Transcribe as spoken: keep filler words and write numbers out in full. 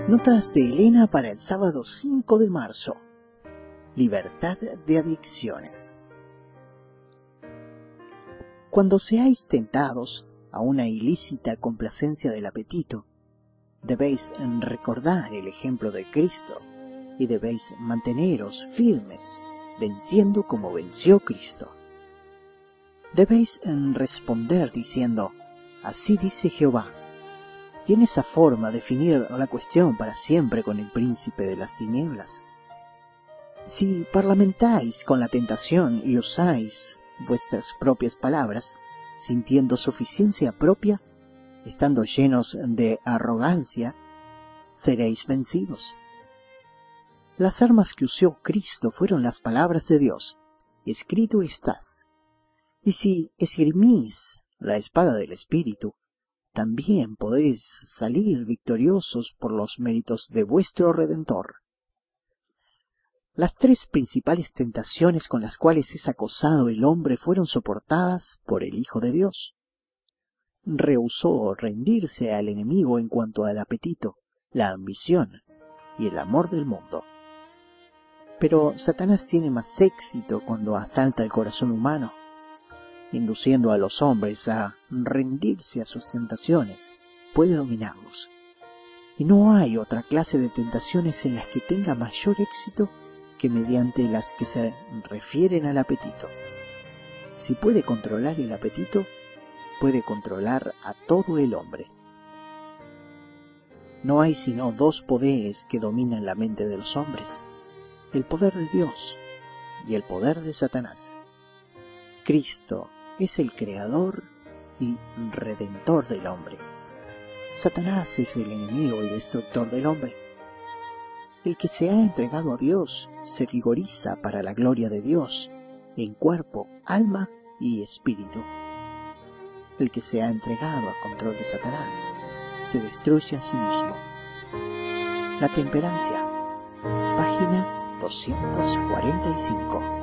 Notas de Elena para el sábado cinco de marzo. Libertad de adicciones. Cuando seáis tentados a una ilícita complacencia del apetito, debéis recordar el ejemplo de Cristo y debéis manteneros firmes, venciendo como venció Cristo. Debéis responder diciendo, así dice Jehová, y en esa forma definir la cuestión para siempre con el príncipe de las tinieblas. Si parlamentáis con la tentación y usáis vuestras propias palabras, sintiendo suficiencia propia, estando llenos de arrogancia, seréis vencidos. Las armas que usó Cristo fueron las palabras de Dios, escrito estás. Y si esgrimís la espada del Espíritu, también podéis salir victoriosos por los méritos de vuestro Redentor. Las tres principales tentaciones con las cuales es acosado el hombre fueron soportadas por el Hijo de Dios. Rehusó rendirse al enemigo en cuanto al apetito, la ambición y el amor del mundo. Pero Satanás tiene más éxito cuando asalta el corazón humano, induciendo a los hombres a rendirse a sus tentaciones. Puede dominarlos. Y no hay otra clase de tentaciones en las que tenga mayor éxito que mediante las que se refieren al apetito. Si puede controlar el apetito, puede controlar a todo el hombre. No hay sino dos poderes que dominan la mente de los hombres: el poder de Dios y el poder de Satanás. Cristo es el creador y redentor del hombre. Satanás es el enemigo y destructor del hombre. El que se ha entregado a Dios se vigoriza para la gloria de Dios en cuerpo, alma y espíritu. El que se ha entregado al control de Satanás se destruye a sí mismo. La temperancia, página doscientos cuarenta y cinco.